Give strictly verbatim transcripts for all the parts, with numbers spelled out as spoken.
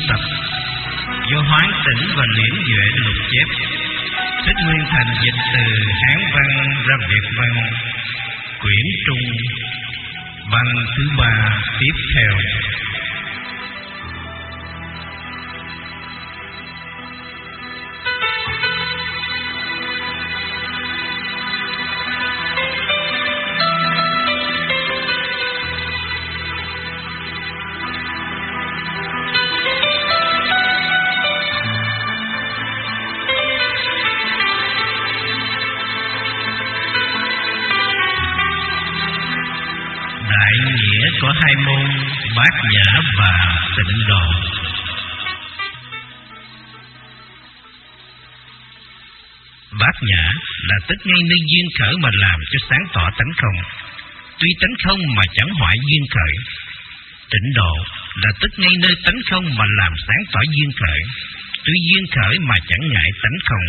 tập do Hoán Tỉnh và Liễn Duệ lục chép. Thích Nguyên Thành dịch từ Hán văn ra Việt văn, quyển Trung, văn thứ ba tiếp theo. Có hai môn Bát Nhã và Tịnh Độ. Bát Nhã là tức ngay nơi duyên khởi mà làm cho sáng tỏ tánh không, tuy tánh không mà chẳng hoại duyên khởi. Tịnh Độ là tức ngay nơi tánh không mà làm sáng tỏ duyên khởi, tuy duyên khởi mà chẳng ngại tánh không.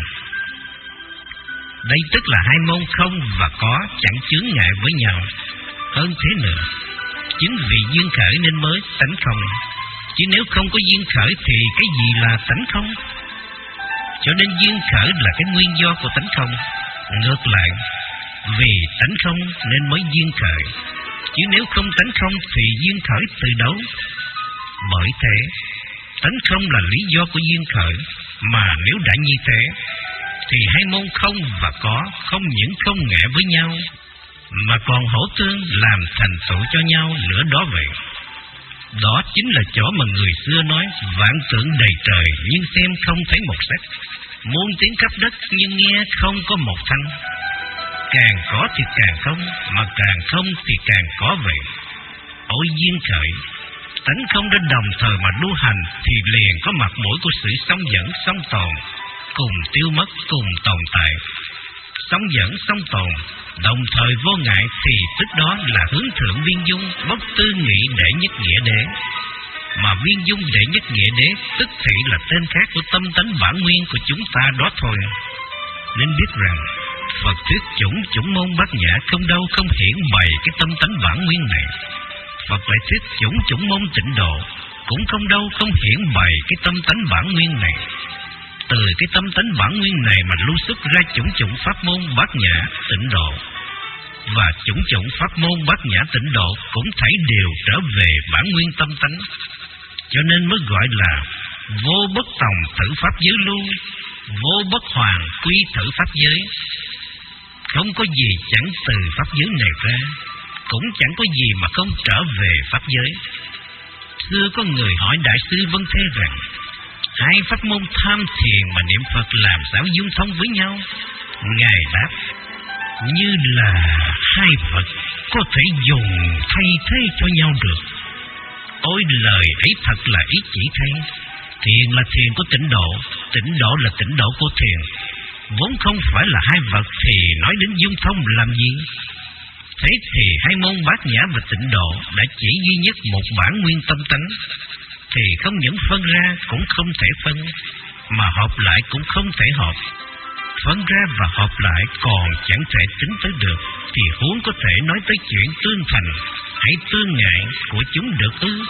Đây tức là hai môn không và có chẳng chướng ngại với nhau. Hơn thế nữa, chính vì duyên khởi nên mới tánh không, chứ nếu không có duyên khởi thì cái gì là tánh không? Cho nên duyên khởi là cái nguyên do của tánh không. Ngược lại, vì tánh không nên mới duyên khởi, chứ nếu không tánh không thì duyên khởi từ đâu? Bởi thế, tánh không là lý do của duyên khởi, mà nếu đã như thế, thì hai môn không và có không những không ngại với nhau, mà còn hỗ tương làm thành tựu cho nhau nữa đó vậy. Đó chính là chỗ mà người xưa nói vạn tượng đầy trời nhưng xem không thấy một sắc, muôn tiếng khắp đất nhưng nghe không có một thanh. Càng có thì càng không, mà càng không thì càng có vậy. Ôi duyên khởi, tánh không đã đồng thời mà lưu hành thì liền có mặt mũi của sự song dẫn song tồn, cùng tiêu mất cùng tồn tại. Song dẫn song tồn, đồng thời vô ngại thì tức đó là hướng thượng viên dung, bất tư nghị đệ nhất nghĩa đế. Mà viên dung đệ nhất nghĩa đế tức thị là tên khác của tâm tánh bản nguyên của chúng ta đó thôi. Nên biết rằng Phật thuyết chủng chủng môn Bát Nhã không đâu không hiển bày cái tâm tánh bản nguyên này. Phật lại thuyết chủng chủng môn Tịnh Độ cũng không đâu không hiển bày cái tâm tánh bản nguyên này. Từ cái tâm tánh bản nguyên này mà lưu xuất ra chủng chủng pháp môn Bát Nhã Tịnh Độ, và chủng chủng pháp môn Bát Nhã Tịnh Độ cũng thảy đều trở về bản nguyên tâm tánh. Cho nên mới gọi là vô bất tòng thử pháp giới lưu, vô bất hoàng quy thử pháp giới. Không có gì chẳng từ pháp giới này ra, cũng chẳng có gì mà không trở về pháp giới. Xưa có người hỏi Đại sư Vân Thế rằng, hai pháp môn tham thiền và niệm Phật làm sao dung thông với nhau? Ngài đáp, như là hai vật có thể dùng thay thế cho nhau được. Ôi lời ấy thật là ý chỉ thay. Thiền là thiền của Tịnh Độ, Tịnh Độ là Tịnh Độ của thiền. Vốn không phải là hai vật thì nói đến dung thông làm gì? Thế thì hai môn Bát Nhã và Tịnh Độ đã chỉ duy nhất một bản nguyên tâm tánh, thì không những phân ra cũng không thể phân, mà hợp lại cũng không thể hợp. Phân ra và hợp lại còn chẳng thể tính tới được, thì huống có thể nói tới chuyện tương thành hay tương ngại của chúng được ư?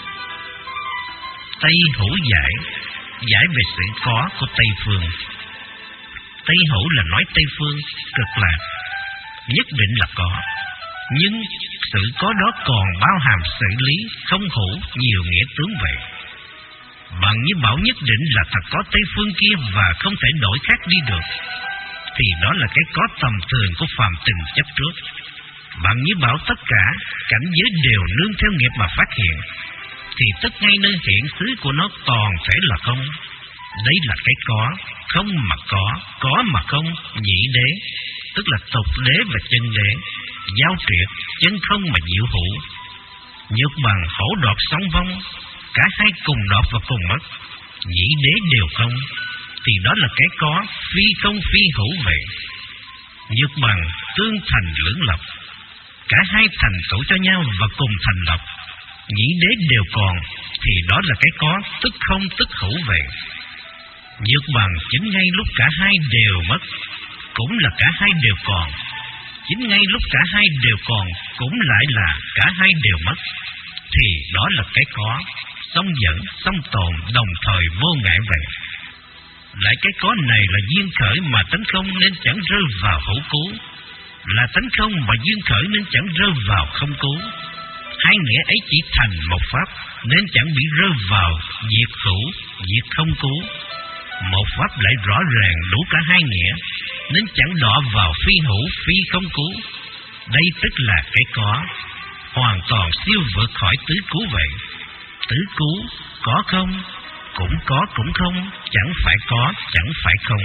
Tây Hữu giải, giải về sự có của Tây Phương. Tây Hữu là nói Tây Phương cực lạc, nhất định là có, nhưng sự có đó còn bao hàm sự lý không hữu nhiều nghĩa tướng vậy. Bằng như bảo nhất định là thật có Tây Phương kia và không thể đổi khác đi được, thì đó là cái có tầm thường của phàm tình chấp trước. Bằng như bảo tất cả cảnh giới đều nương theo nghiệp mà phát hiện, thì tất ngay nơi hiện xứ của nó toàn thể là không. Đấy là cái có, không mà có, có mà không, nhị đế, tức là tục đế và chân đế, giao triệt, chân không mà diệu hữu. Nhược bằng hổ đoạt song vong, cả hai cùng đoạt và cùng mất, nhị đế đều không, thì đó là cái có, phi không phi hữu vậy. Nhược bằng tương thành lưỡng lập, cả hai thành tựu cho nhau và cùng thành lập, nhị đế đều còn, thì đó là cái có, tức không tức hữu vậy. Nhược bằng chính ngay lúc cả hai đều mất, cũng là cả hai đều còn, chính ngay lúc cả hai đều còn, cũng lại là cả hai đều mất, thì đó là cái có, song dẫn, song tồn, đồng thời vô ngại vậy. Lại cái có này là duyên khởi mà tánh không nên chẳng rơi vào hữu cứu, là tánh không mà duyên khởi nên chẳng rơi vào không cứu. Hai nghĩa ấy chỉ thành một pháp nên chẳng bị rơi vào diệt hữu, diệt không cứu. Một pháp lại rõ ràng đủ cả hai nghĩa nên chẳng đọa vào phi hữu, phi không cứu. Đây tức là cái có, hoàn toàn siêu vượt khỏi tứ cứu vậy. Tứ cứu có không, cũng có cũng không, chẳng phải có, chẳng phải không.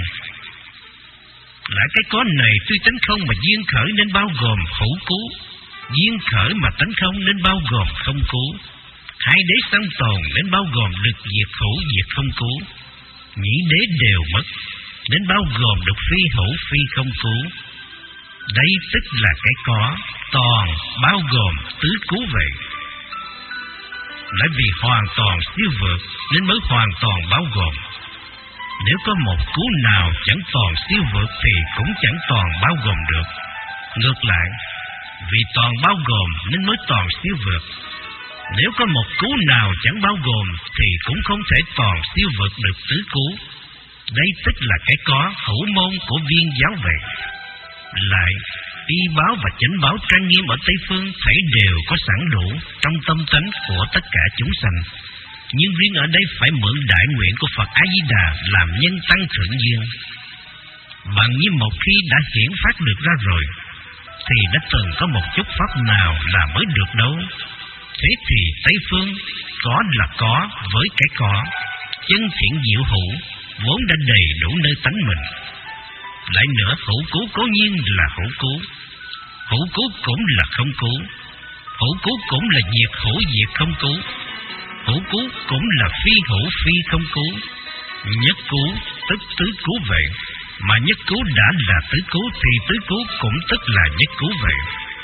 Lại cái có này tuy tánh không mà duyên khởi nên bao gồm hữu cứu, duyên khởi mà tánh không nên bao gồm không cứu. Hai đế song tồn nên bao gồm được diệt hữu, diệt không cứu. Nhĩ đế đều mất nên bao gồm được phi hữu, phi không cứu. Đây tức là cái có, toàn bao gồm tứ cứu vậy. Lại vì hoàn toàn siêu vượt nên mới hoàn toàn bao gồm. Nếu có một cứu nào chẳng toàn siêu vượt thì cũng chẳng toàn bao gồm được. Ngược lại, vì toàn bao gồm nên mới toàn siêu vượt. Nếu có một cứu nào chẳng bao gồm thì cũng không thể toàn siêu vượt được tứ cứu. Đây tức là cái có hữu môn của viên giáo vậy. Lại, y báo và chánh báo trang nghiêm ở Tây Phương thảy đều có sẵn đủ trong tâm tánh của tất cả chúng sanh. Nhưng riêng ở đây phải mượn đại nguyện của Phật A-di-đà làm nhân tăng thượng duyên. Bằng như một khi đã hiển phát được ra rồi, thì đã từng có một chút pháp nào là mới được đâu. Thế thì Tây Phương có là có với cái có, chân thiện diệu hữu vốn đã đầy đủ nơi tánh mình. Lại nữa, hữu cứu cố nhiên là hữu cứu, hữu cứu cũng là không cứu, hữu cứu cũng là diệt hữu, diệt không cứu, hữu cứu cũng là phi hữu, phi không cứu. Nhất cứu tức tứ cứu vậy, mà nhất cứu đã là tứ cứu thì tứ cứu cũng tức là nhất cứu vậy.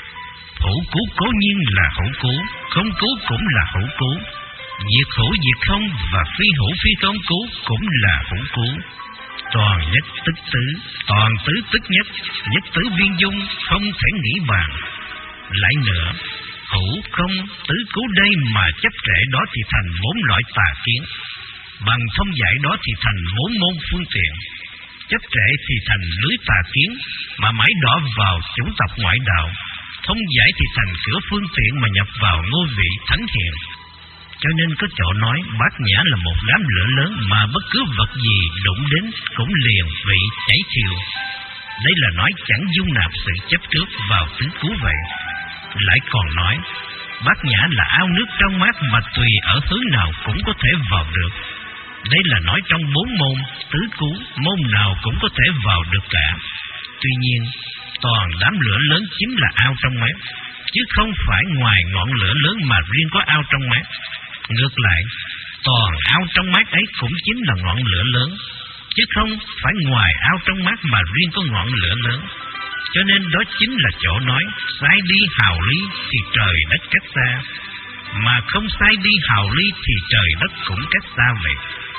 Hữu cứu cố nhiên là hữu cứu, không cứu cũng là hữu cứu, diệt hữu diệt không và phi hữu phi không cứu cũng là hữu cứu. Toàn nhất tức tứ, toàn tứ tức nhất, nhất tứ viên dung, không thể nghĩ bàn. Lại nữa, hữu không tứ cứu đây mà chấp trễ đó thì thành bốn loại tà kiến, bằng thông giải đó thì thành bốn môn phương tiện. Chấp trễ thì thành lưới tà kiến mà mãi đỏ vào chủng tộc ngoại đạo, thông giải thì thành cửa phương tiện mà nhập vào ngôi vị thánh hiền. Cho nên có chỗ nói Bát Nhã là một đám lửa lớn mà bất cứ vật gì đụng đến cũng liền bị cháy thiêu. Đây là nói chẳng dung nạp sự chấp trước vào tứ cứu vậy. Lại còn nói Bát Nhã là ao nước trong mát mà tùy ở hướng nào cũng có thể vào được. Đây là nói trong bốn môn tứ cứu, môn nào cũng có thể vào được cả. Tuy nhiên, toàn đám lửa lớn chính là ao trong mát, chứ không phải ngoài ngọn lửa lớn mà riêng có ao trong mát. Ngược lại, toàn ao trong mát ấy cũng chính là ngọn lửa lớn, chứ không phải ngoài ao trong mát mà riêng có ngọn lửa lớn. Cho nên đó chính là chỗ nói sai đi hào ly thì trời đất cách xa, mà không sai đi hào ly thì trời đất cũng cách xa vậy.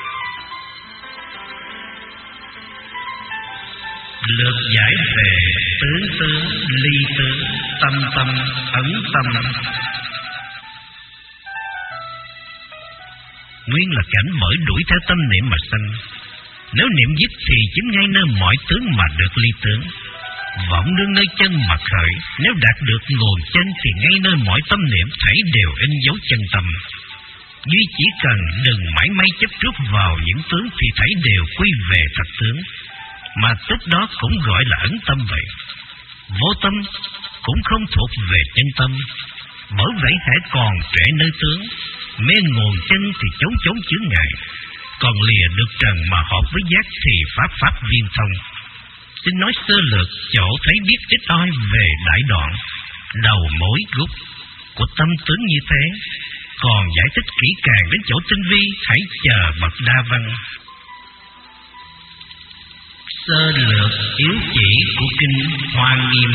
Lược giải về tướng tướng, ly tướng, tâm tâm, ấn tâm. Nguyên là cảnh bởi đuổi theo tâm niệm mà sanh. Nếu niệm dứt thì chính ngay nơi mọi tướng mà được ly tướng. Vọng nương nơi chân mà khởi, nếu đạt được nguồn chân thì ngay nơi mọi tâm niệm thảy đều in dấu chân tâm. Duy chỉ cần đừng mãi may chấp trước vào những tướng thì thảy đều quy về thật tướng, mà tức đó cũng gọi là ấn tâm vậy. Vô tâm cũng không thuộc về chân tâm, bởi vậy hãy còn trễ nơi tướng, mê nguồn chân thì chống chống chướng ngại, còn lìa được trần mà hợp với giác thì pháp pháp viên thông. Xin nói sơ lược chỗ thấy biết ít oi về đại đoạn, đầu mối gốc của tâm tướng như thế. Còn giải thích kỹ càng đến chỗ tinh vi, hãy chờ bậc đa văn. Sơ lược yếu chỉ của kinh Hoa Nghiêm.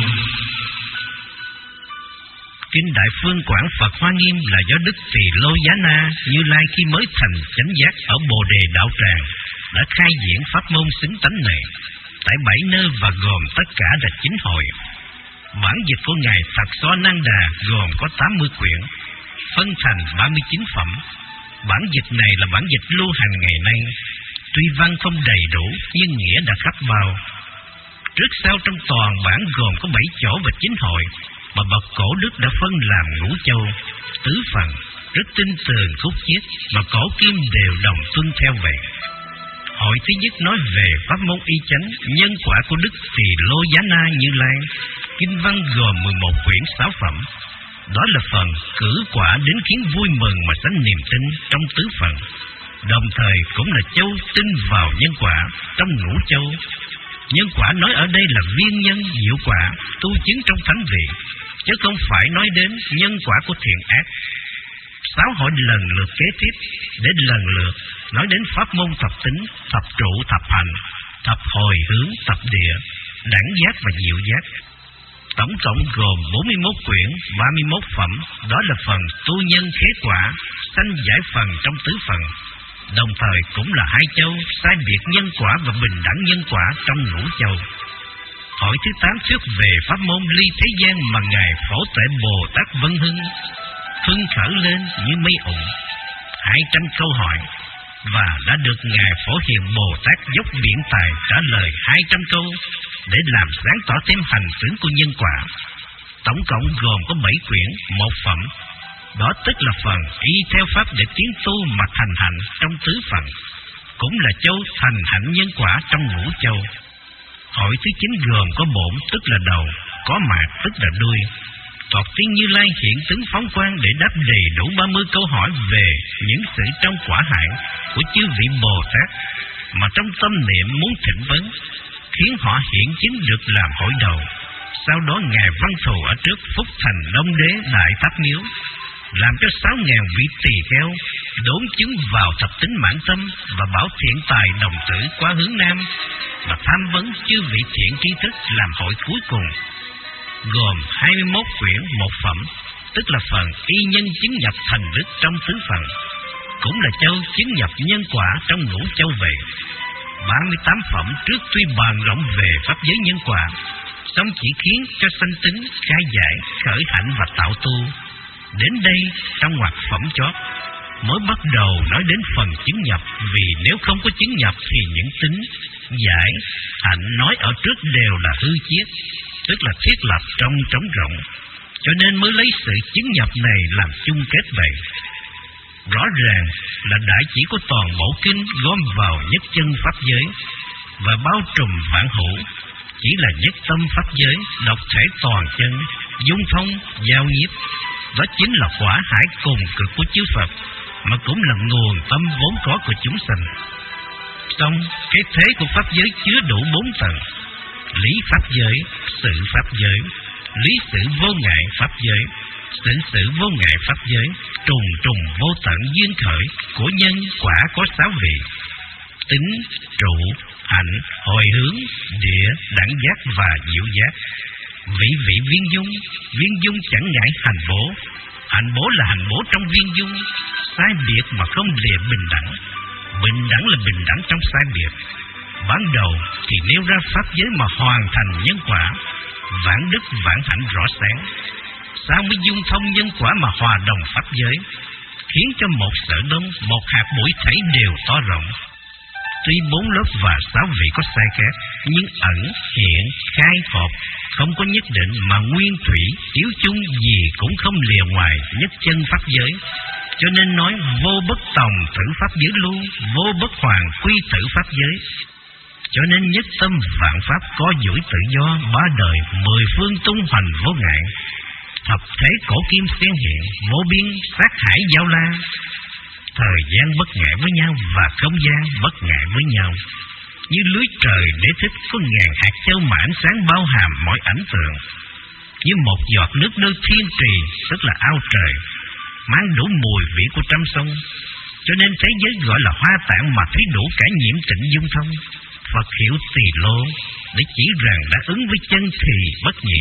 Kinh Đại Phương Quảng Phật Hoa Nghiêm là do Đức Tỳ Lô Giá Na Như Lai khi mới thành chánh giác ở Bồ Đề Đạo Tràng đã khai diễn pháp môn xứng tánh này tại bảy nơi và gồm tất cả là chín hồi. Bản dịch của ngài Phật So Nan Đà gồm có tám mươi quyển, phân thành ba mươi chín phẩm. Bản dịch này là bản dịch lưu hành ngày nay, tuy văn không đầy đủ nhưng nghĩa đã khắp bao. Trước sau trong toàn bản gồm có bảy chỗ và chín hội mà bậc cổ đức đã phân làm ngũ châu, tứ phần, rất tinh tường khúc chiết mà cổ kim đều đồng tuân theo vậy. Hội thứ nhất nói về pháp môn y chánh, nhân quả của Đức Tỳ Lô Giá Na Như Lai. Kinh văn gồm mười một quyển sáu phẩm. Đó là phần cử quả đến khiến vui mừng mà sanh niềm tin trong tứ phần. Đồng thời cũng là châu tin vào nhân quả trong ngũ châu. Nhân quả nói ở đây là viên nhân diệu quả tu chứng trong thánh vị, chứ không phải nói đến nhân quả của thiện ác. Sáu hội lần lượt kế tiếp để lần lượt nói đến pháp môn thập tính, thập trụ, thập hành, thập hồi hướng, thập địa, đẳng giác và diệu giác. Tổng cộng gồm bốn mươi mốt quyển, ba mươi mốt phẩm. Đó là phần tu nhân khế quả, sanh giải phần trong tứ phần. Đồng thời cũng là hai châu, sai biệt nhân quả và bình đẳng nhân quả trong ngũ châu. Hội thứ tám thuyết về pháp môn ly thế gian mà Ngài Phổ Tuệ Bồ Tát Vân Hưng hưng khởi lên như mây ụng. Hai trăm câu hỏi và đã được Ngài Phổ Hiền Bồ Tát dốc biển tài trả lời hai trăm câu để làm sáng tỏ thêm hành tướng của nhân quả. Tổng cộng gồm có bảy quyển, một phẩm. Đó tức là phần y theo pháp để tiến tu mà thành hạnh trong tứ phần, cũng là châu thành hạnh nhân quả trong ngũ châu. Hội thứ chín gồm có bổn tức là đầu, có mạc tức là đuôi. Phật Tiên Như Lai hiện tướng phóng quang để đáp đầy đủ ba mươi câu hỏi về những sự trong quả hạnh của chư vị Bồ Tát mà trong tâm niệm muốn thỉnh vấn, khiến họ hiện chứng được làm hội đầu. Sau đó Ngài Văn Thù ở trước phúc thành Đông Đế Đại Tháp Miếu, làm cho sáu ngàn vị tỳ kheo đốn chứng vào thập tính mãn tâm và bảo thiện tài đồng tử qua hướng nam và tham vấn chư vị thiện tri thức làm hội cuối cùng, gồm hai mươi mốt quyển một phẩm, tức là phần y nhân chứng nhập thành đức trong tứ phần, cũng là châu chứng nhập nhân quả trong ngũ châu vậy. ba mươi tám phẩm trước tuy bàn rộng về pháp giới nhân quả, song chỉ khiến cho sanh tính, khai giải, khởi hạnh và tạo tu. Đến đây trong ngoặc phẩm chót mới bắt đầu nói đến phần chứng nhập, vì nếu không có chứng nhập thì những tính, giải, hạnh nói ở trước đều là hư chiết, tức là thiết lập trong trống rỗng, cho nên mới lấy sự chứng nhập này làm chung kết vậy. Rõ ràng là đại chỉ của toàn bộ kinh gom vào nhất chân pháp giới và bao trùm vạn hữu, chỉ là nhất tâm pháp giới, độc thể toàn chân, dung thông, giao nhiếp. Đó chính là quả hải cùng cực của chư Phật, mà cũng là nguồn tâm vốn có của chúng sanh. Xong, cái thế của pháp giới chứa đủ bốn tầng: lý pháp giới, sự pháp giới, lý sự vô ngại pháp giới, sự sự vô ngại pháp giới, trùng trùng vô tận duyên khởi của nhân quả có sáu vị: tính, trụ, hạnh, hồi hướng, địa, đẳng giác và diệu giác. Vị vị viên dung, viên dung chẳng ngại hành bố, hành bố là hành bố trong viên dung, sai biệt mà không lìa bình đẳng, bình đẳng là bình đẳng trong sai biệt. Ban đầu thì nêu ra pháp giới mà hoàn thành nhân quả, vạn đức vạn hạnh rõ sáng. Sao mới dung thông nhân quả mà hòa đồng pháp giới, khiến cho một sở đông, một hạt bụi thảy đều to rộng. Tuy bốn lớp và sáu vị có sai khác, nhưng ẩn, hiện, khai, hợp không có nhất định, mà nguyên thủy, yếu chung gì cũng không lìa ngoài nhất chân pháp giới. Cho nên nói vô bất tòng thử pháp giới lưu, vô bất hoàng quy tử pháp giới. Cho nên nhất tâm vạn pháp có duỗi tự do, ba đời mười phương tung hoành vô ngại. Thập thế cổ kim xen hiện, vô biên sát hải giao la. Thời gian bất ngại với nhau và không gian bất ngại với nhau. Như lưới trời để thích có ngàn hạt châu mà ánh sáng bao hàm mọi ảnh tượng. Như một giọt nước nơi thiên trì, tức là ao trời, mang đủ mùi vị của trăm sông. Cho nên thế giới gọi là hoa tạng mà thấy đủ cả nhiễm tịnh dung thông. Phật hiểu Tỳ Lô để chỉ rằng đã ứng với chân thì bất nhị.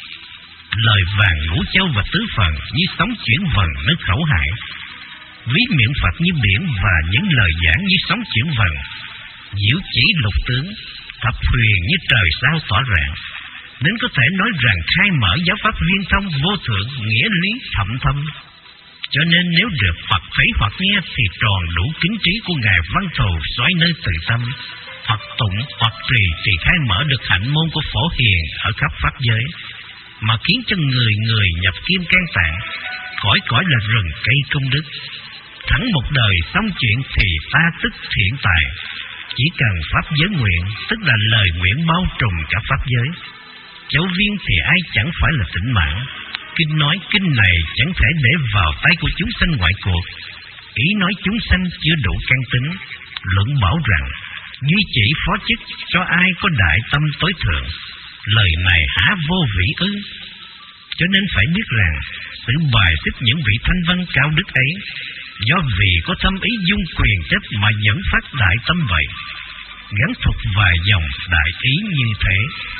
Lời vàng ngũ châu và tứ phần như sóng chuyển vần nơi khẩu hải. Ví miệng Phật như biển và những lời giảng như sóng chuyển vần. Diệu chỉ lục tướng, thập huyền như trời sao tỏ rạng. Nên có thể nói rằng khai mở giáo pháp viên thông vô thượng, nghĩa lý thậm thâm. Cho nên nếu được hoặc thấy hoặc nghe thì tròn đủ kính trí của Ngài Văn Thù xoáy nơi từ tâm, hoặc tụng hoặc trì thì khai mở được hạnh môn của Phổ Hiền ở khắp pháp giới, mà khiến cho người người nhập kim can tạng, cõi cõi là rừng cây công đức. Thẳng một đời xong chuyện thì ta tức thiện tài, chỉ cần pháp giới nguyện, tức là lời nguyện bao trùm cả pháp giới. Châu viên thì ai chẳng phải là tỉnh mãn. Kinh nói kinh này chẳng thể để vào tay của chúng sanh ngoại cuộc. Ý nói chúng sanh chưa đủ căn tính. Luận bảo rằng duy chỉ phó chức cho ai có đại tâm tối thượng. Lời này há vô vị ư? Cho nên phải biết rằng sự bài xích những vị thanh văn cao đức ấy, do vì có thâm ý dung quyền chấp mà dẫn phát đại tâm vậy. Gắn thuộc vài dòng đại ý như thế.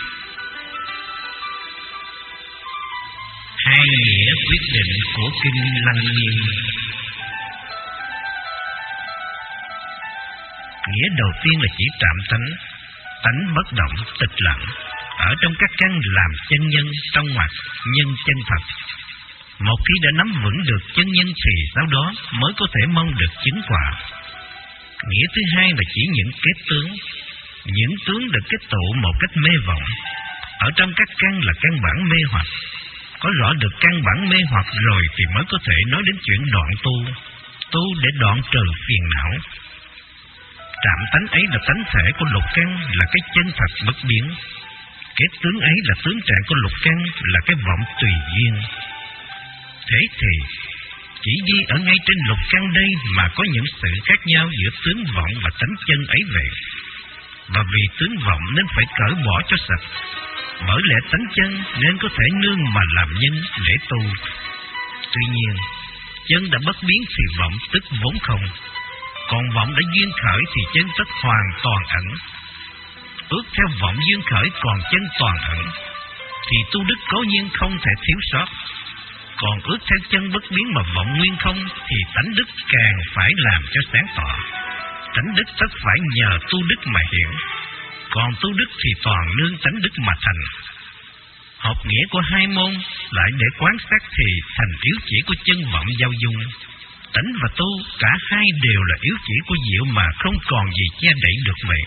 Hai nghĩa quyết định của kinh Lăng Nghiêm. Nghĩa đầu tiên là chỉ trạm tánh, tánh bất động, tịch lặng, ở trong các căn làm chân nhân, trong ngoặc nhân chân thật. Một khi đã nắm vững được chân nhân thì sau đó mới có thể mong được chứng quả. Nghĩa thứ hai là chỉ những kết tướng. Những tướng được kết tụ một cách mê vọng. Ở trong các căn là căn bản mê hoặc. Có rõ được căn bản mê hoặc rồi thì mới có thể nói đến chuyện đoạn tu. Tu để đoạn trừ phiền não. Trạm tánh ấy là tánh thể của lục căn, là cái chân thật bất biến. Cái tướng ấy là tướng trạng của lục căn, là cái vọng tùy duyên. Thế thì chỉ đi ở ngay trên lục căn đây mà có những sự khác nhau giữa tướng vọng và tánh chân ấy vậy. Và vì tướng vọng nên phải cởi bỏ cho sạch. Bởi lẽ tánh chân nên có thể nương mà làm nhân để tu. Tuy nhiên, chân đã bất biến thì vọng tức vốn không. Còn vọng đã duyên khởi thì chân tất hoàn toàn ẩn. Ước theo vọng duyên khởi còn chân toàn ẩn, thì tu đức cố nhiên không thể thiếu sót. Còn ước theo chân bất biến mà vọng nguyên không, thì tánh đức càng phải làm cho sáng tỏ. Tánh đức tất phải nhờ tu đức mà hiện. Còn tu đức thì toàn nương tánh đức mà thành. Học nghĩa của hai môn lại để quán sát thì thành yếu chỉ của chân vọng giao dung. Tánh và tu cả hai đều là yếu chỉ của diệu mà không còn gì che đậy được vậy.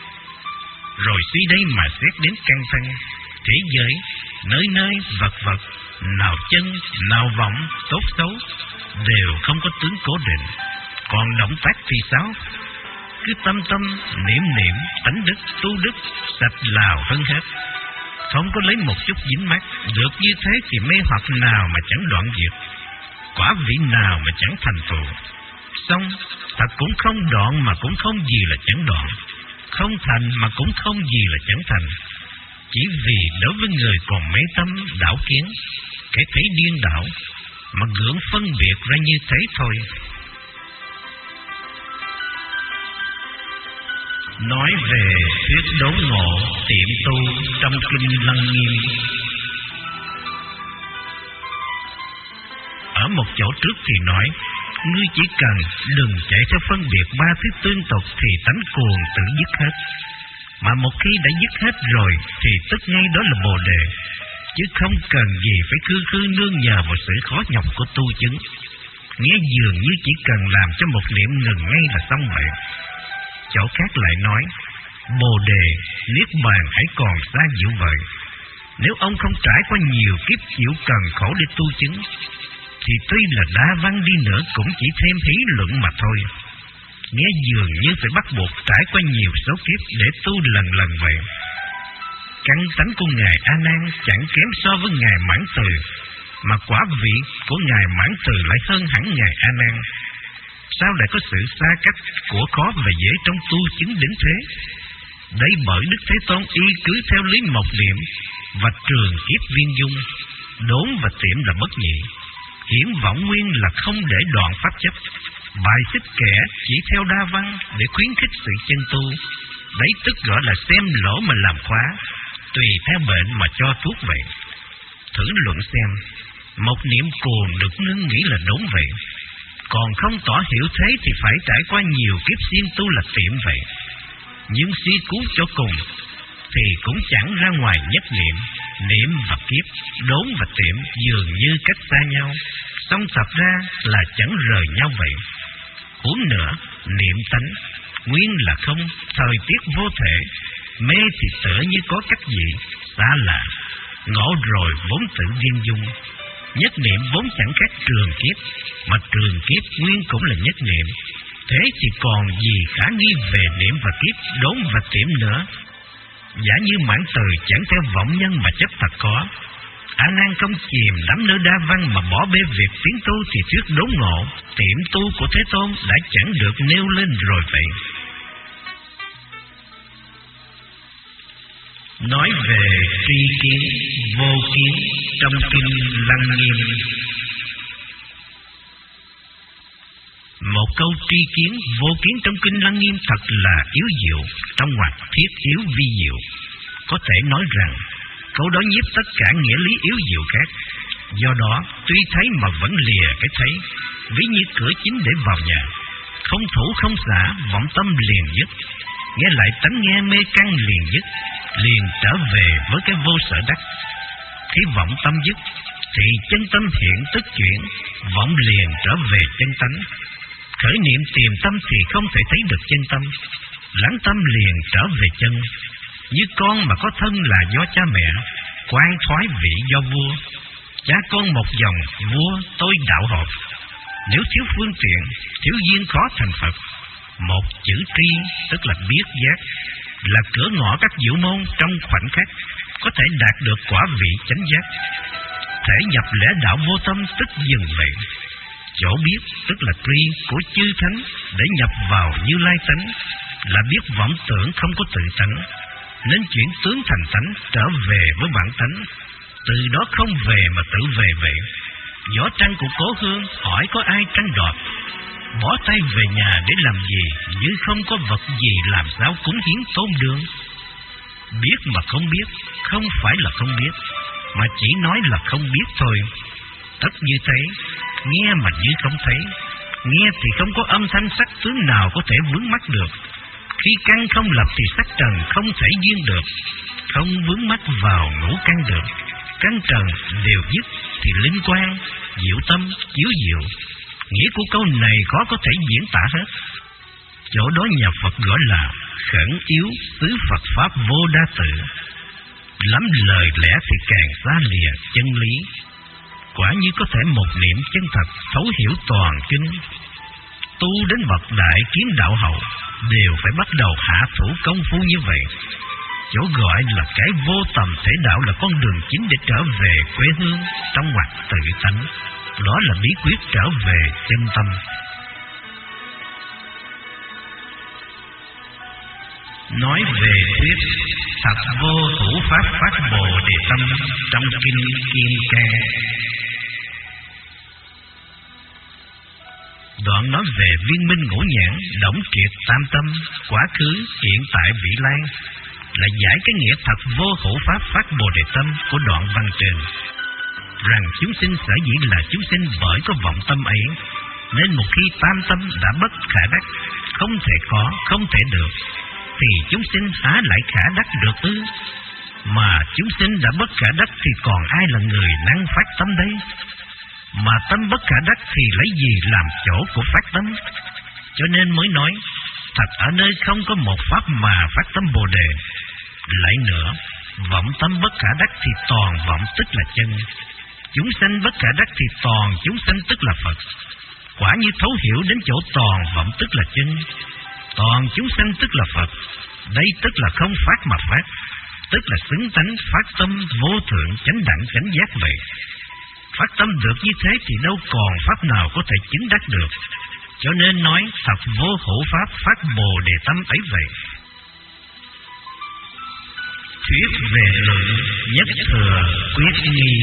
Rồi suy đây mà xét đến căn thân, thế giới, nơi nơi, vật vật, nào chân, nào vọng, tốt xấu, đều không có tướng cố định. Còn động tác thì sao? Cứ tâm tâm, niệm niệm, tánh đức, tu đức, sạch lào hơn hết. Không có lấy một chút dính mắc, được như thế thì mê hoặc nào mà chẳng đoạn diệt, quả vị nào mà chẳng thành tựu. Xong, thật cũng không đoạn mà cũng không gì là chẳng đoạn, không thành mà cũng không gì là chẳng thành. Chỉ vì đối với người còn mê tâm đảo kiến, cái thấy điên đảo, mà gượng phân biệt ra như thế thôi. Nói về thuyết đốn ngộ tiệm tu trong kinh Lăng Nghiêm. Ở một chỗ trước thì nói, ngươi chỉ cần đừng chạy theo phân biệt ba thứ tương tục thì tánh cuồng tự dứt hết. Mà một khi đã dứt hết rồi thì tức ngay đó là Bồ Đề, chứ không cần gì phải khư khư nương nhờ vào sự khó nhọc của tu chứng. Nghe dường như chỉ cần làm cho một niệm ngừng ngay là xong vậy. Chỗ khác lại nói, Bồ Đề, Niết Bàn hãy còn xa dịu vời. Nếu ông không trải qua nhiều kiếp chịu cần khổ để tu chứng, thì tuy là đa văn đi nữa cũng chỉ thêm hí luận mà thôi. Nghe dường như phải bắt buộc trải qua nhiều số kiếp để tu lần lần vậy. Căn tánh của Ngài A Nan chẳng kém so với Ngài Mãn Từ, mà quả vị của Ngài Mãn Từ lại hơn hẳn Ngài A Nan. Sao lại có sự xa cách của khó và dễ trong tu chứng đến thế? Đấy bởi Đức Thế Tôn y cứ theo lý mộc niệm và trường kiếp viên dung, đốn và tiệm là bất nhị, hiển vọng nguyên là không để đoạn pháp chấp, bài xích kẻ chỉ theo đa văn để khuyến khích sự chân tu. Đấy tức gọi là xem lỗ mà làm khóa, tùy theo bệnh mà cho thuốc vậy. Thử luận xem, một niệm cuồng được nương nghĩ là đốn vậy, còn không tỏ hiểu thế thì phải trải qua nhiều kiếp siêng tu là tiệm vậy. Nhưng suy cứu cho cùng thì cũng chẳng ra ngoài nhất niệm. Niệm và kiếp, đốn và tiệm dường như cách xa nhau, song thật ra là chẳng rời nhau vậy. Huống nữa, niệm tánh nguyên là không, thời tiết vô thể, mê thì tựa như có cách gì, ta là ngộ rồi vốn tự viên dung. Nhất niệm vốn chẳng khác trường kiếp, mà trường kiếp nguyên cũng là nhất niệm. Thế thì còn gì khả nghi về niệm và kiếp, đốn và tiệm nữa. Giả như mãn từ chẳng theo vọng nhân mà chấp thật có. A Nan không chìm đắm nơi đa văn mà bỏ bê việc tiến tu thì thuyết đốn ngộ, tiệm tu của Thế Tôn đã chẳng được nêu lên rồi vậy. Nói về tri kiến, vô kiến trong kinh Lăng Nghiêm. Một câu tri kiến, vô kiến trong kinh Lăng Nghiêm thật là yếu diệu, trong ngoặc thiết yếu vi diệu. Có thể nói rằng câu đó nhiếp tất cả nghĩa lý yếu diệu khác. Do đó, tuy thấy mà vẫn lìa cái thấy, ví như cửa chính để vào nhà, không thủ không xả, vọng tâm liền dứt. Nghe lại tánh nghe mê căng liền dứt, liền trở về với cái vô sở đắc. Khi vọng tâm dứt, thì chân tâm hiện tức chuyển, vọng liền trở về chân tánh. Khởi niệm tìm tâm thì không thể thấy được chân tâm, lắng tâm liền trở về chân. Như con mà có thân là do cha mẹ, quan thoái vị do vua. Cha con một dòng, vua tôi đạo hợp. Nếu thiếu phương tiện, thiếu duyên khó thành Phật. Một chữ tri, tức là biết giác, là cửa ngõ các diệu môn trong khoảnh khắc, có thể đạt được quả vị chánh giác. Thể nhập lẽ đạo vô tâm tức dừng vậy. Chỗ biết, tức là tri của chư thánh, để nhập vào Như Lai tánh, là biết vọng tưởng không có tự tánh, nên chuyển tướng thành tánh, trở về với bản tánh. Từ đó không về mà tự về vậy. Giỏ trăng của cố hương, hỏi có ai tranh đoạt. Bỏ tay về nhà để làm gì, như không có vật gì làm sao cúng hiến tôn đường. Biết mà không biết, không phải là không biết, mà chỉ nói là không biết thôi. Tất như thế, nghe mà như không thấy. Nghe thì không có âm thanh sắc tướng nào có thể vướng mắc được. Khi căn không lập thì sắc trần không thể duyên được. Không vướng mắc vào ngũ căn được. Căn trần đều dứt thì linh quang, diệu tâm, chiếu diệu. Nghĩa của câu này khó có thể diễn tả hết. Chỗ đó nhà Phật gọi là khẩn yếu tứ Phật Pháp vô đa tự. Lắm lời lẽ thì càng xa lìa chân lý. Quả như có thể một niệm chân thật thấu hiểu toàn kinh. Tu đến bậc đại kiến đạo hậu đều phải bắt đầu hạ thủ công phu như vậy. Chỗ gọi là cái vô tầm thể đạo là con đường chính để trở về quê hương trong ngoặc tự tánh. Đó là bí quyết trở về chân tâm. Nói về thuyết thật vô thủ pháp phát Bồ Đề Tâm trong kinh Kim Cang. Đoạn nói về viên minh ngũ nhãn, đổng triệt tam tâm, quá khứ, hiện tại, vị lai, là giải cái nghĩa thật vô hữu pháp phát Bồ Đề Tâm của đoạn văn trên. Rằng chúng sinh sở dĩ là chúng sinh bởi có vọng tâm ấy, nên một khi tam tâm đã bất khả đắc, không thể có, không thể được, thì chúng sinh há lại khả đắc được ư? Mà chúng sinh đã bất khả đắc thì còn ai là người năng phát tâm đây? Mà tâm bất khả đắc thì lấy gì làm chỗ của phát tâm? Cho nên mới nói, thật ở nơi không có một pháp mà phát tâm Bồ Đề. Lại nữa, vọng tâm bất khả đắc thì toàn vọng tức là chân. Chúng sanh bất khả đắc thì toàn chúng sanh tức là Phật. Quả như thấu hiểu đến chỗ toàn vọng tức là chân, toàn chúng sanh tức là Phật. Đây tức là không phát mà phát, tức là xứng tánh phát tâm vô thượng chánh đẳng chánh giác vậy. Phát tâm được như thế thì đâu còn pháp nào có thể chứng đắc được. Cho nên nói thật vô hữu pháp phát Bồ Đề Tâm ấy vậy. Thuyết về luận nhất thừa quyết nghi.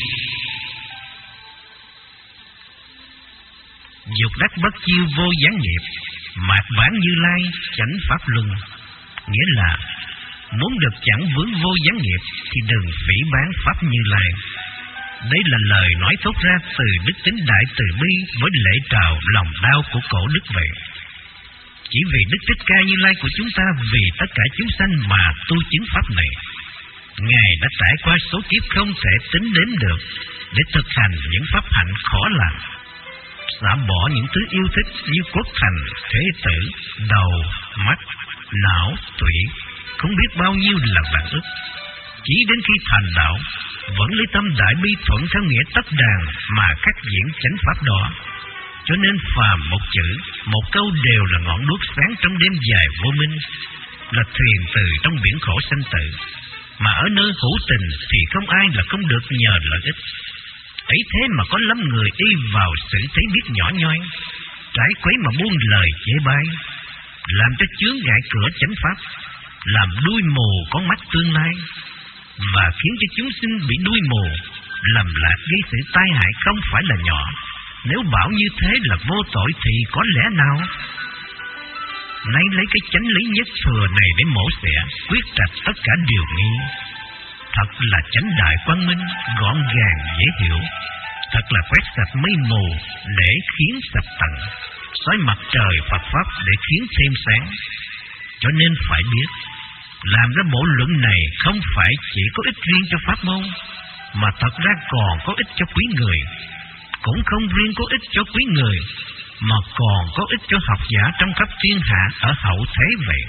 Dục đắc bất chiêu vô gián nghiệp, mạt bản Như Lai chánh pháp luân. Nghĩa là muốn được chẳng vướng vô gián nghiệp thì đừng phỉ báng pháp Như Lai. Đây là lời nói thốt ra từ đức tính đại từ bi với lễ trào lòng đau của cổ đức vậy. Chỉ vì Đức Thích Ca Như Lai của chúng ta vì tất cả chúng sanh mà tu chứng pháp này. Ngài đã trải qua số kiếp không thể tính đếm được, để thực hành những pháp hạnh khó làm, xả bỏ những thứ yêu thích như quốc thành, thế tử, đầu, mắt, não, tủy, không biết bao nhiêu là vạn ức. Chỉ đến khi thành đạo, vẫn lấy tâm đại bi thuận theo nghĩa tất đàn mà khắc diễn chánh pháp đó. Cho nên phàm một chữ, một câu đều là ngọn đuốc sáng trong đêm dài vô minh, là thuyền từ trong biển khổ sanh tử. Mà ở nơi hữu tình thì không ai là không được nhờ lợi ích. Ấy thế mà có lắm người y vào sự thấy biết nhỏ nhoi, trái quấy mà buông lời chê bai, làm cho chướng ngại cửa chánh pháp, làm đuôi mù con mắt tương lai, và khiến cho chúng sinh bị đuôi mù, lầm lạc gây sự tai hại không phải là nhỏ. Nếu bảo như thế là vô tội thì có lẽ nào? Nay lấy cái chánh lý nhất thừa này để mổ xẻ, quyết trạch tất cả điều nghi. Thật là chánh đại quang minh, gọn gàng dễ hiểu. Thật là quét sạch mây mù để khiến sạch tầng, soi mặt trời Phật pháp để khiến thêm sáng. Cho nên phải biết, làm ra bộ luận này không phải chỉ có ích riêng cho pháp môn, mà thật ra còn có ích cho quý người. Cũng không riêng có ích cho quý người, mà còn có ích cho học giả trong khắp thiên hạ ở hậu thế vậy.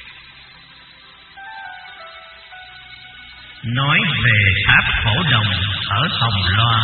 Nói về tháp Phổ Đồng ở Hồng Loa.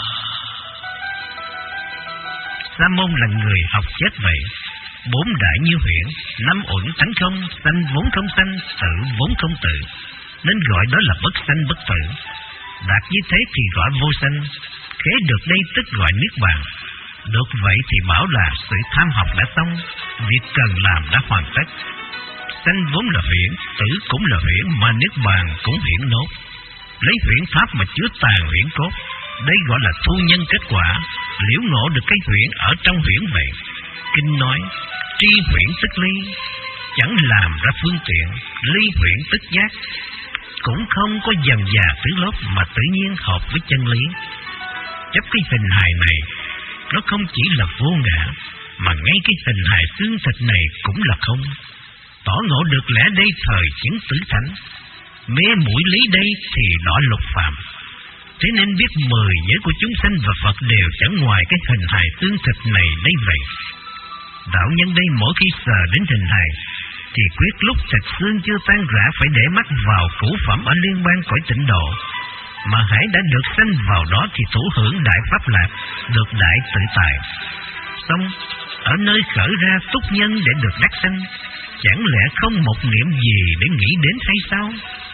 Sa môn là người học chết vậy. Bốn đại như huyễn, năm uẩn tánh không, sanh vốn không sanh, tự vốn không tự, nên gọi đó là bất sanh bất tử. Đạt như thế thì gọi vô sanh, khế được đây tức gọi niết bàn. Được vậy thì bảo là sự tham học đã xong, việc cần làm đã hoàn tất. Sanh vốn là huyễn, tử cũng là huyễn, mà niết bàn cũng huyễn nốt. Lấy huyễn pháp mà chứa tàn huyễn cốt, đây gọi là thu nhân kết quả, liễu ngộ được cái huyễn ở trong huyễn vậy. Kinh nói, tri huyễn tức ly, chẳng làm ra phương tiện, ly huyễn tức giác. Cũng không có dần dà tứ lốp mà tự nhiên hợp với chân lý. Chấp cái hình hài này, nó không chỉ là vô ngã, mà ngay cái hình hài xương thịt này cũng là không. Tỏ ngộ được lẽ đây thời chứng tử thánh, mê mũi lý đây thì đỏ lục phạm. Thế nên biết mười giới của chúng sanh và Phật đều chẳng ngoài cái hình hài xương thịt này đây vậy. Đạo nhân đây mỗi khi sờ đến hình hài thì quyết lúc thịt xương chưa tan rã phải để mắt vào củ phẩm ở liên bang cõi tịnh độ. Mà hãy đã được sanh vào đó thì thụ hưởng đại pháp lạc, được đại tự tại. Xong, ở nơi khởi ra túc nhân để được đắc sanh, chẳng lẽ không một niệm gì để nghĩ đến hay sao?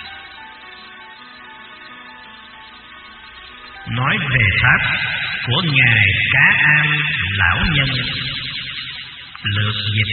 Nói về pháp của Ngài Cá An Lão Nhân. Lược dịch.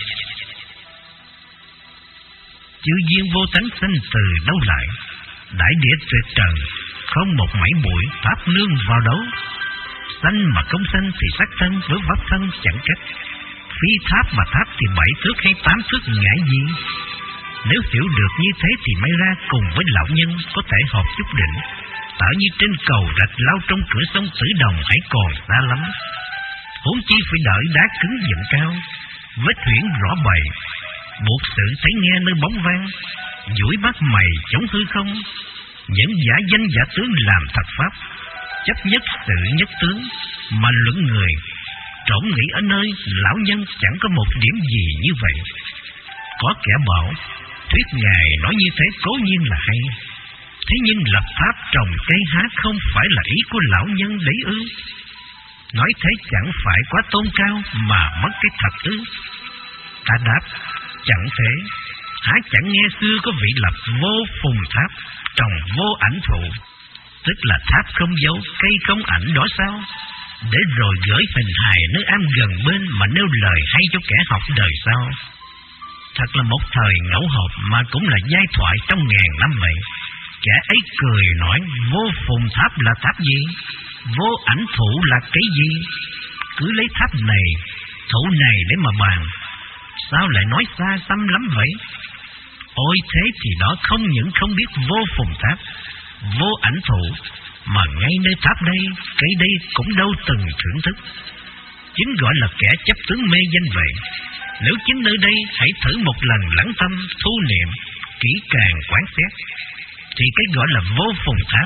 Chư duyên vô tánh sanh từ đâu lại, đại địa tuyệt trần, không một mảy bụi pháp nương vào đấu. Sanh mà không sanh thì sắc thân với pháp thân chẳng cách. Phi tháp mà tháp thì bảy thước hay tám thước ngại gì? Nếu hiểu được như thế thì may ra cùng với lão nhân có thể hợp chút đỉnh. Tở như trên cầu rạch lao trong cửa sông Tử Đồng hãy còn xa lắm. Huống chi phải đợi đá cứng dựng cao, vết huyễn rõ bày, buộc sự thấy nghe nơi bóng vang, duỗi mắt mày chống hư không. Những giả danh giả tướng làm thật pháp, chấp nhất sự nhất tướng mà luận người. Trộm nghĩ ở nơi lão nhân chẳng có một điểm gì như vậy. Có kẻ bảo thuyết Ngài nói như thế cố nhiên là hay, thế nhưng lập tháp trồng cây há không phải là ý của lão nhân đấy ư? Nói thế chẳng phải quá tôn cao mà mất cái thật ư? Ta đáp, chẳng thế. Há chẳng nghe xưa có vị lập vô phùng tháp, trồng vô ảnh thụ, tức là tháp không dấu, cây không ảnh đó sao? Để rồi gửi hình hài nơi am gần bên mà nêu lời hay cho kẻ học đời sau. Thật là một thời ngẫu hợp mà cũng là giai thoại trong ngàn năm vậy. Kẻ ấy cười nói vô phùng tháp là tháp gì? Vô ảnh thụ là cái gì? Cứ lấy tháp này, thụ này để mà bàn, sao lại nói xa xăm lắm vậy? Ôi thế thì đó không những không biết vô phùng tháp, vô ảnh thụ, mà ngay nơi tháp đây, cái đây cũng đâu từng thưởng thức. Chính gọi là kẻ chấp tướng mê danh vậy. Nếu chính nơi đây hãy thử một lần lắng tâm, thu niệm, kỹ càng quán xét, thì cái gọi là vô phùng tháp,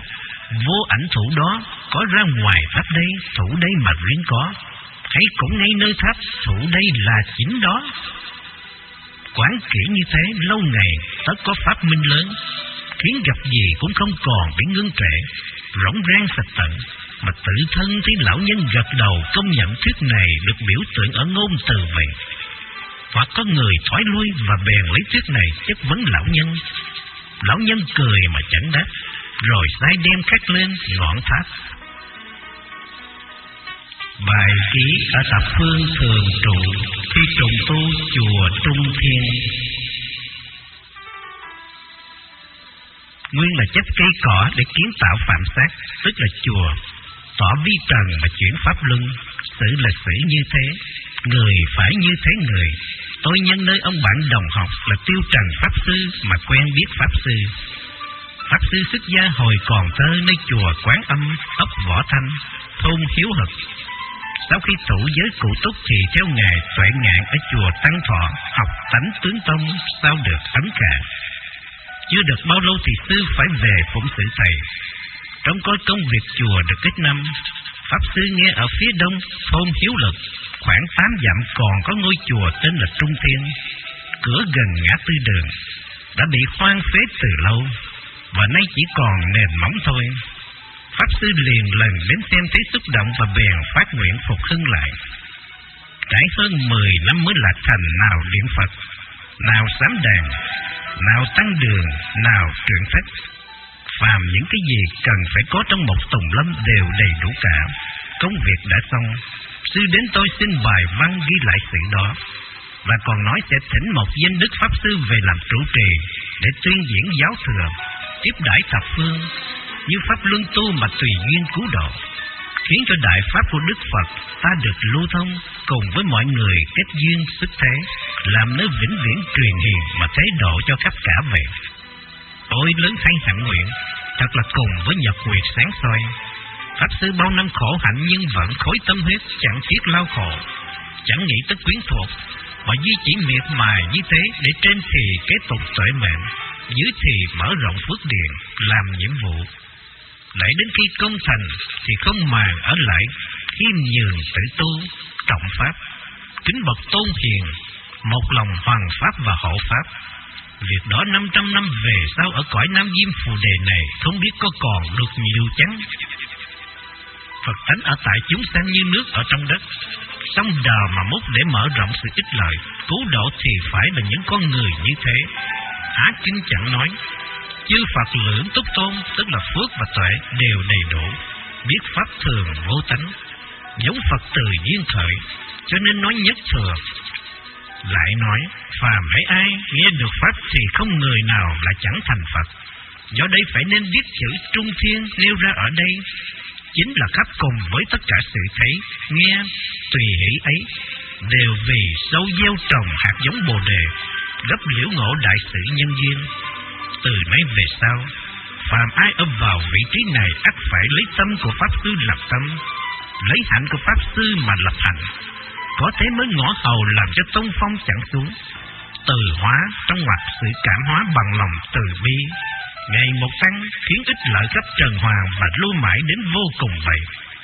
vô ảnh thủ đó, có ra ngoài tháp đây, thủ đây mà riêng có. Hãy cũng ngay nơi tháp, thủ đây là chính đó. Quán kỹ như thế, lâu ngày tất có pháp minh lớn, khiến gặp gì cũng không còn bị ngưng trệ, rỗng rang sạch tận. Mà tự thân thấy lão nhân gật đầu công nhận thuyết này được biểu tượng ở ngôn từ vậy. Hoặc có người thoái lui và bèn lấy thuyết này chất vấn lão nhân. Lão nhân cười mà chẳng đáp, rồi sai đem khắc lên ngọn tháp. Bài ký ở Thập Phương thường trụ, khi trùng tu chùa Trung Thiên. Nguyên là chấp cây cỏ để kiến tạo phạm sát, tức là chùa, tỏ vi trần mà chuyển pháp luân, xử là xử như thế, người phải như thế người. Tôi nhân nơi ông bạn đồng học là Tiêu Trần Pháp Sư mà quen biết Pháp Sư. Pháp Sư xuất gia hồi còn thơ nơi chùa Quán Âm, ấp Võ Thanh, thôn Hiếu Hực. Sau khi tụ giới cụ túc thì theo ngài Tuệ Ngạn ở chùa Tăng Thọ học tánh tướng tông, sao được ấn cả. Chưa được bao lâu thì sư phải về phụng sự thầy. Trong coi công việc chùa được ít năm, Pháp Sư nghe ở phía đông thôn Hiếu Lực, khoảng tám dặm còn có ngôi chùa tên là Trung Thiên, cửa gần ngã tư đường, đã bị hoang phế từ lâu và nay chỉ còn nền móng thôi. Pháp Sư liền lần đến xem thấy xúc động và bèn phát nguyện phục hưng lại. Trải hơn mười năm mới lạc thành nào điện Phật, nào sám đàn, nào tăng đường, nào truyện thích. Phàm những cái gì cần phải có trong một tùng lâm đều đầy đủ cả. Công việc đã xong, sư đến tôi xin bài văn ghi lại sự đó, và còn nói sẽ thỉnh một danh đức Pháp Sư về làm trụ trì để tuyên diễn giáo thừa, tiếp đãi thập phương, như pháp luân tu mà tùy duyên cứu độ, khiến cho đại pháp của Đức Phật ta được lưu thông cùng với mọi người kết duyên xuất thế, làm nơi vĩnh viễn truyền hiền mà thế độ cho khắp cả vậy. Ôi lớn thay hạnh nguyện, thật là cùng với nhật nguyệt sáng soi. Pháp Sư bao năm khổ hạnh nhưng vẫn khối tâm huyết, chẳng tiếc lao khổ, chẳng nghĩ tới quyến thuộc, mà duy chỉ miệt mài như thế để trên thì kế tục tuệ mệnh, dưới thì mở rộng phước điền, làm nhiệm vụ. Lại đến khi công thành thì không màng ở lại, khiêm nhường tự tu, trọng pháp, kính bậc tôn hiền, một lòng hoàng pháp và hộ pháp. Việc đó năm trăm năm về sau ở cõi Nam Diêm Phù Đề này không biết có còn được nhiều chăng? Phật tánh ở tại chúng sanh như nước ở trong đất, xong đờ mà múc để mở rộng sự ích lợi, cứu độ thì phải là những con người như thế. Á kinh chẳng nói, chư Phật lưỡng túc tôn, tức là phước và tuệ đều đầy đủ, biết pháp thường vô tánh, giống Phật từ duyên khởi, cho nên nói nhất thừa. Lại nói, phàm hãy ai nghe được pháp thì không người nào là chẳng thành Phật. Do đây phải nên biết chữ Trung Thiên nêu ra ở đây, chính là khắp cùng với tất cả sự thấy, nghe, tùy hỷ ấy, đều vì sâu gieo trồng hạt giống Bồ Đề, gấp liễu ngộ đại sự nhân duyên. Từ nay về sau, phàm ai ấp vào vị trí này ắt phải lấy tâm của Pháp Sư lập tâm, lấy hạnh của Pháp Sư mà lập hạnh, có thế mới ngõ hầu làm cho tông phong chẳng xuống. Từ hóa trong ngoặc sự cảm hóa bằng lòng từ bi, ngày một tăng khiến ích lợi khắp trần hoàng và lưu mãi đến vô cùng vậy.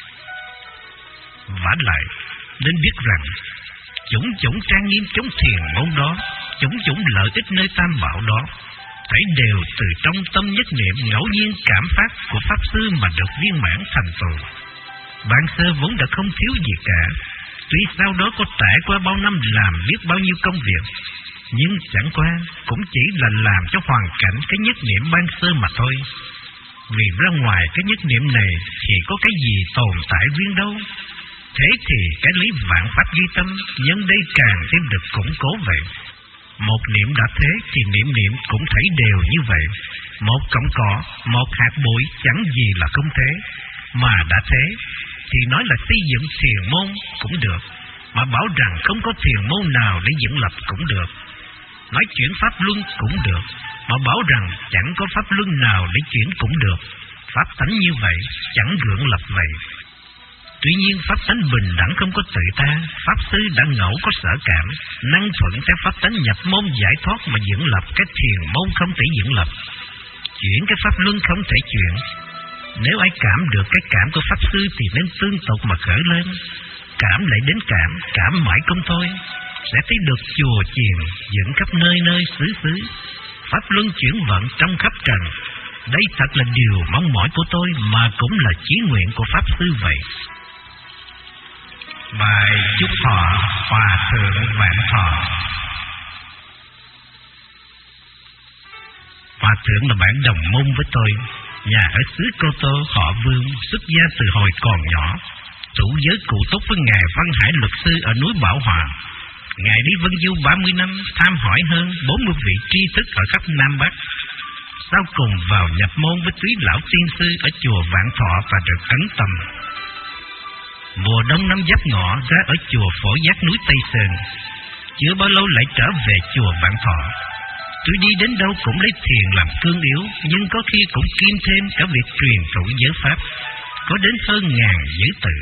Vả lại nên biết rằng chủng chủng trang nghiêm chống thiền môn đó, chủng chủng lợi ích nơi tam bảo đó, thấy đều từ trong tâm nhất niệm ngẫu nhiên cảm phát của Pháp Sư mà được viên mãn thành tựu. Ban sơ vốn đã không thiếu gì cả, tuy sau đó có trải qua bao năm làm biết bao nhiêu công việc, nhưng chẳng qua cũng chỉ là làm cho hoàn cảnh cái nhất niệm ban sơ mà thôi. Vì ra ngoài cái nhất niệm này thì có cái gì tồn tại riêng đâu. Thế thì cái lý vạn pháp duy tâm nhân đây càng thêm được củng cố vậy. Một niệm đã thế thì niệm niệm cũng thấy đều như vậy. Một cọng cỏ, một hạt bụi chẳng gì là không thế. Mà đã thế thì nói là xây dựng thiền môn cũng được, mà bảo rằng không có thiền môn nào để dựng lập cũng được. Nói chuyển pháp luân cũng được, mà bảo rằng chẳng có pháp luân nào để chuyển cũng được. Pháp tánh như vậy chẳng gượng lập vậy. Tuy nhiên pháp tánh bình đẳng không có tự ta, Pháp Sư đã ngẫu có sở cảm, năng thuận theo pháp tánh nhập môn giải thoát mà dựng lập cái thiền môn không thể dựng lập, chuyển cái pháp luân không thể chuyển. Nếu ai cảm được cái cảm của Pháp Sư thì nên tương tục mà khởi lên. Cảm lại đến cảm, cảm mãi không thôi. Sẽ thấy được chùa chiền dựng khắp nơi nơi xứ xứ, Pháp luân chuyển vận trong khắp trần. Đây thật là điều mong mỏi của tôi, mà cũng là chí nguyện của Pháp Sư vậy. Bài chúc thọ Hòa Thượng Vạn Thọ. Hòa Thượng là bạn đồng môn với tôi, nhà ở xứ Cô Tô, họ Vương, xuất gia từ hồi còn nhỏ, thủ giới cụ túc với Ngài Văn Hải luật sư ở núi Bảo Hòa. Ngài đi Vân Du ba mươi năm, tham hỏi hơn bốn mươi vị tri thức ở khắp Nam Bắc. Sau cùng vào nhập môn với túy lão tiên sư ở chùa Vạn Thọ và được ấn tâm. Mùa đông năm Giáp Ngọ ra ở chùa Phổ Giác núi Tây Sơn. Chưa bao lâu lại trở về chùa Vạn Thọ. Tôi đi đến đâu cũng lấy thiền làm cương yếu, nhưng có khi cũng kiêm thêm cả việc truyền thụ giới pháp, có đến hơn ngàn giới tự.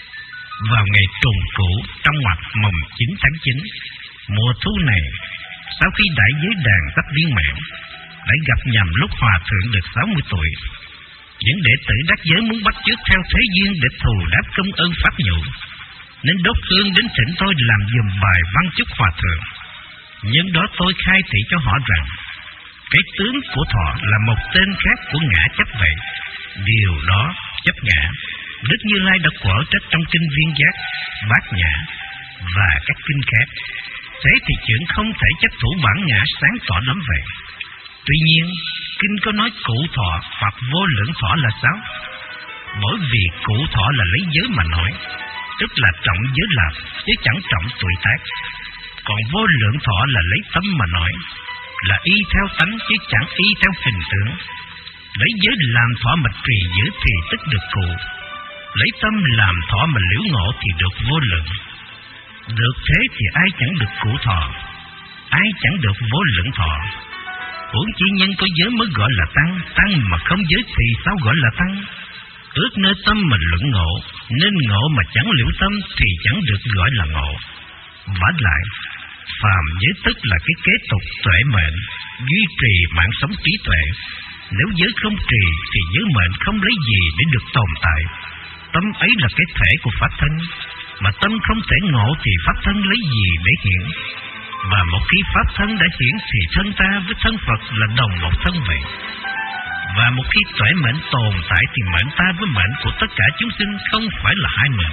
Vào ngày trùng cũ trong ngoặc mồng chín tháng chín, mùa thu này, sau khi đại giới đàn sắp viên mãn, đã gặp nhầm lúc Hòa Thượng được sáu mươi tuổi. Những đệ tử đắc giới muốn bắt chước theo thế duyên để thù đáp công ơn pháp nhũ, nên đốt hương đến thỉnh tôi làm dùm bài văn chúc Hòa Thượng. Nhưng đó tôi khai thị cho họ rằng cái tướng của thọ là một tên khác của ngã chấp vậy. Điều đó chấp ngã, Đức Như Lai đã quở trách trong kinh Viên Giác, Bát Nhã và các kinh khác. Thế thì chuyện không thể chấp thủ bản ngã sáng tỏ lắm vậy. Tuy nhiên, kinh có nói cụ thọ hoặc vô lượng thọ là sao? Bởi vì cụ thọ là lấy giới mà nói, tức là trọng giới làm, chứ chẳng trọng tuổi tác. Còn vô lượng thọ là lấy tâm mà nói, là y theo tánh chứ chẳng y theo hình tướng. Lấy giới làm thọ mà trì giữ thì tức được cụ, lấy tâm làm thọ mà liễu ngộ thì được vô lượng. Được thế thì ai chẳng được cụ thọ, ai chẳng được vô lượng thọ. Huống chi nhân có giới mới gọi là tăng, tăng mà không giới thì sao gọi là tăng? Ước nơi tâm mà luận ngộ, nên ngộ mà chẳng liễu tâm thì chẳng được gọi là ngộ. Vả lại, phàm giới tức là cái kế tục tuệ mệnh, duy trì mạng sống trí tuệ. Nếu giới không trì thì giới mệnh không lấy gì để được tồn tại. Tâm ấy là cái thể của pháp thân, mà tâm không thể ngộ thì pháp thân lấy gì để hiện? Và một khi pháp thân đã hiển thì thân ta với thân Phật là đồng một thân vậy. Và một khi tuệ mệnh tồn tại thì mệnh ta với mệnh của tất cả chúng sinh không phải là hai mệnh.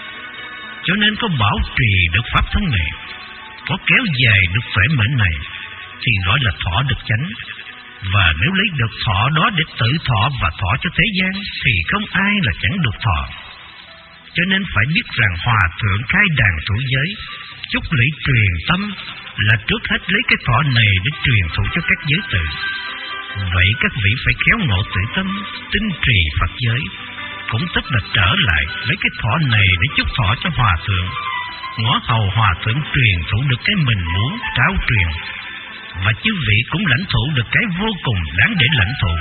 Cho nên có bảo trì được pháp thân này, có kéo dài được tuệ mệnh này, thì gọi là thọ được chánh. Và nếu lấy được thọ đó để tự thọ và thọ cho thế gian, thì không ai là chẳng được thọ. Cho nên phải biết rằng Hòa Thượng khai đàn thủ giới, chúc lễ truyền tâm là trước hết lấy cái thọ này để truyền thụ cho các giới tự. Vậy các vị phải khéo ngộ tự tâm, tinh trì Phật giới, cũng tức là trở lại lấy cái thọ này để chúc thọ cho Hòa Thượng, ngõ hầu Hòa Thượng truyền thụ được cái mình muốn trao truyền, và chư vị cũng lãnh thụ được cái vô cùng đáng để lãnh thụ.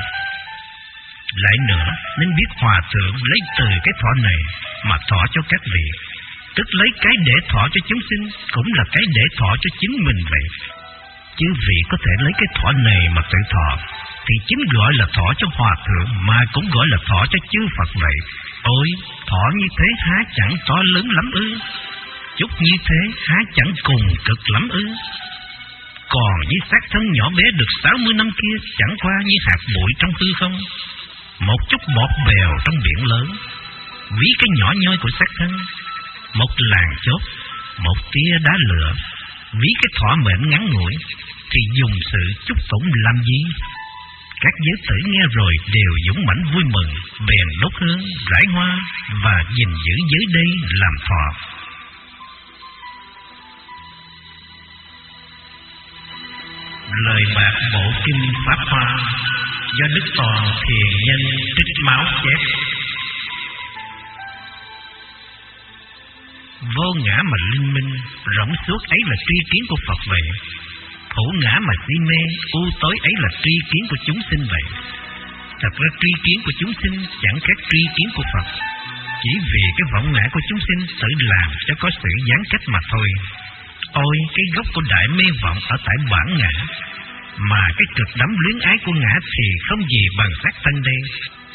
Lại nữa, nên biết Hòa Thượng lấy từ cái thọ này mà thọ cho các vị, tức lấy cái để thọ cho chúng sinh, cũng là cái để thọ cho chính mình vậy. Chư vị có thể lấy cái thọ này mà tự thọ, thì chính gọi là thọ cho Hòa Thượng, mà cũng gọi là thọ cho chư Phật vậy. Ôi, thọ như thế há chẳng to lớn lắm ư? Chúc như thế há chẳng cùng cực lắm ư? Còn như xác thân nhỏ bé được sáu mươi năm kia chẳng qua như hạt bụi trong hư không, một chút bọt bèo trong biển lớn. Ví cái nhỏ nhoi của xác thân, một làn chốt, một tia đá lửa. Ví cái thọ mệnh ngắn ngủi, thì dùng sự chúc tụng làm gì? Các giới tử nghe rồi đều dũng mãnh vui mừng, bèn đốt hương, rải hoa và gìn giữ giới đây làm thọ. Lời bạc bộ kinh Pháp Hoa do Đức Toàn Thiền Nhân trích máu chép. Vô ngã mà linh minh, rộng suốt ấy là tri kiến của Phật vậy. Thủ ngã mà si mê, u tối ấy là tri kiến của chúng sinh vậy. Thật ra tri kiến của chúng sinh chẳng khác tri kiến của Phật, chỉ vì cái vọng ngã của chúng sinh tự làm cho có sự gián cách mà thôi. Ôi, cái gốc của đại mê vọng ở tại bản ngã, mà cái cực đắm luyến ái của ngã thì không gì bằng xác thân đây.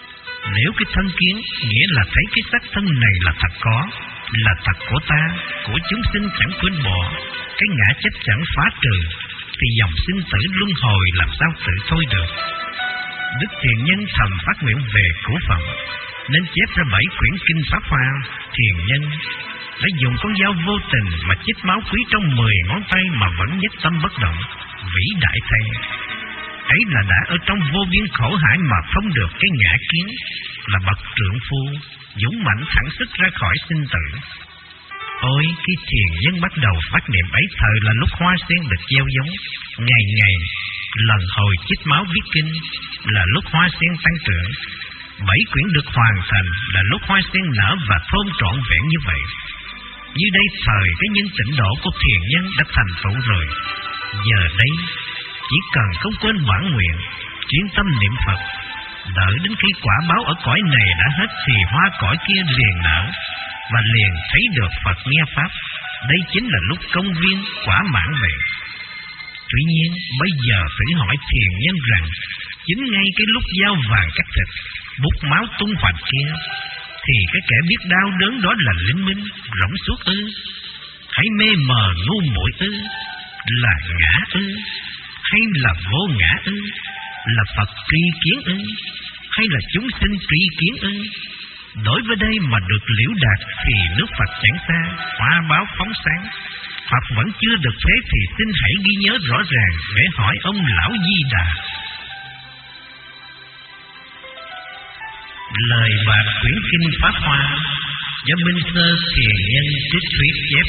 Nếu cái thân kiến nghĩa là thấy cái xác thân này là thật có, là thật của ta, của chúng sinh chẳng quên bỏ, cái ngã chấp chẳng phá trừ, thì dòng sinh tử luân hồi làm sao tự thôi được. Đức Thiền Nhân thầm phát nguyện về cổ Phật, nên chép ra bảy quyển kinh Pháp Hoa. Thiền Nhân đã dùng con dao vô tình mà chích máu quý trong mười ngón tay mà vẫn nhất tâm bất động. Vĩ đại thay, ấy là đã ở trong vô biên khổ hải mà không được cái ngã kiến, là bậc trượng phu dũng mạnh thẳng sức ra khỏi sinh tử. Ôi, khi Thiền Nhân bắt đầu phát niệm ấy thời là lúc hoa sen được gieo giống, ngày ngày lần hồi chích máu viết kinh là lúc hoa sen tăng trưởng, bảy quyển được hoàn thành là lúc hoa sen nở và thơm trọn vẹn như vậy. Như đây thời cái nhân tịnh độ của Thiền Nhân đã thành tựu rồi. Giờ đây chỉ cần không quên bản nguyện, chuyên tâm niệm Phật, đợi đến khi quả báo ở cõi này đã hết thì hoa cõi kia liền nở và liền thấy được Phật nghe pháp. Đây chính là lúc công viên quả mãn vậy. Tuy nhiên bây giờ thử hỏi Thiền Nhân rằng, chính ngay cái lúc dao vàng cắt thịt, bút máu tung hoành kia, thì cái kẻ biết đau đớn đó là linh minh rỗng suốt ư, hay mê mờ ngu muội ư, là ngã ư, hay là vô ngã ư, là Phật tri kiến ư, hay là chúng sinh tri kiến ư? Đối với đây mà được liễu đạt thì nước Phật chẳng xa, hoa báo phóng sáng. Hoặc vẫn chưa được thế thì xin hãy ghi nhớ rõ ràng để hỏi ông Lão Di Đà. Lời bạc quyển kinh Pháp Hoa do Minh Sơ Thiền Nhân trích thuyết chép.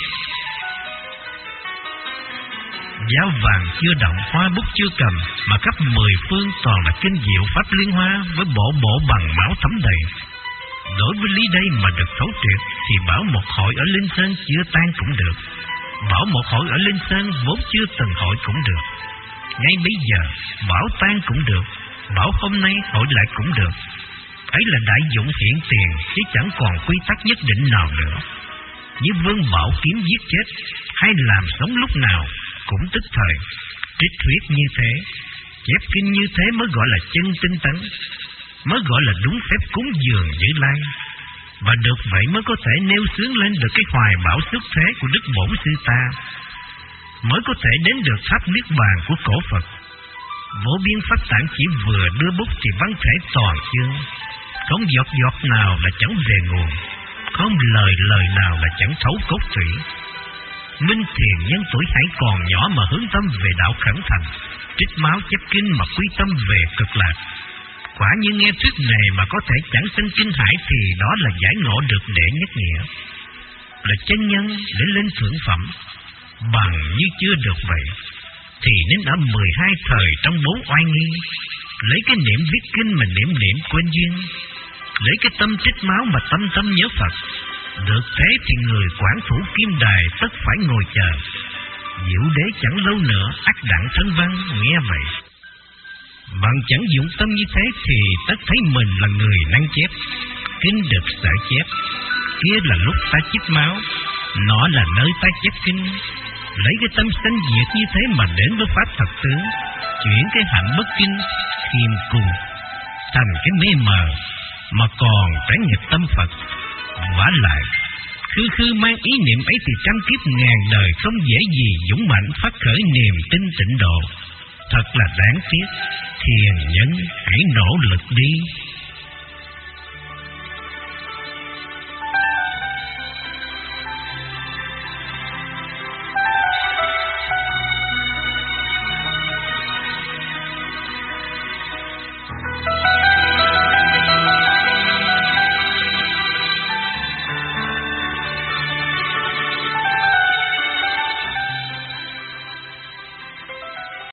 Giáo vàng chưa động, hoa bút chưa cầm, mà khắp mười phương toàn là kinh diệu pháp liên hoa với bộ bộ bằng máu thấm đầy. Đối với lý đây mà được thấu triệt thì bảo một hội ở Linh Sơn chưa tan cũng được, bảo một hội ở Linh Sơn vốn chưa từng hội cũng được. Ngay bây giờ bảo tan cũng được, bảo hôm nay hội lại cũng được. Ấy là đại dụng hiện tiền chứ chẳng còn quy tắc nhất định nào nữa. Như vương bảo kiếm giết chết hay làm sống lúc nào cũng tức thời. Trích thuyết như thế, chép kinh như thế mới gọi là chân tinh tấn, mới gọi là đúng phép cúng dường Như Lai. Và được vậy mới có thể nêu xướng lên được cái hoài bão xuất thế của Đức Bổn Sư ta, mới có thể đến được pháp niết bàn của cổ Phật. Vô biên pháp tạng chỉ vừa đưa bút thì văn thể toàn chương, không giọt giọt nào là chẳng về nguồn, không lời lời nào là chẳng thấu cốt thủy. Minh Thiền Nhân tuổi hãy còn nhỏ mà hướng tâm về đạo khẩn thành, trích máu chép kinh mà quy tâm về cực lạc. Quả như nghe thuyết này mà có thể chẳng sinh kinh hải thì đó là giải ngộ được đệ nhất nghĩa, là chân nhân để lên thượng phẩm. Bằng như chưa được vậy thì nên ở mười hai thời trong bốn oai nghi, lấy cái niệm viết kinh mà niệm niệm quên duyên, lấy cái tâm trích máu mà tâm tâm nhớ Phật. Được thế thì người quản thủ kim đài tất phải ngồi chờ. Diệu đế chẳng lâu nữa ắt đặng thân văn nghe vậy. Bằng chẳng dụng tâm như thế thì tất thấy mình là người năng chép, kinh được sợ chép. Kia là lúc ta chích máu, nó là nơi ta chép kinh. Lấy cái tâm sanh diệt như thế mà đến với pháp thật tướng, chuyển cái hạnh bất kinh khiêm cùng thành cái mê mờ, mà còn trái nghịch tâm Phật. Vả lại, khư khư mang ý niệm ấy thì trăm kiếp ngàn đời không dễ gì dũng mạnh phát khởi niềm tin tịnh độ. Thật là đáng tiếc. Thiền nhân hãy nỗ lực đi.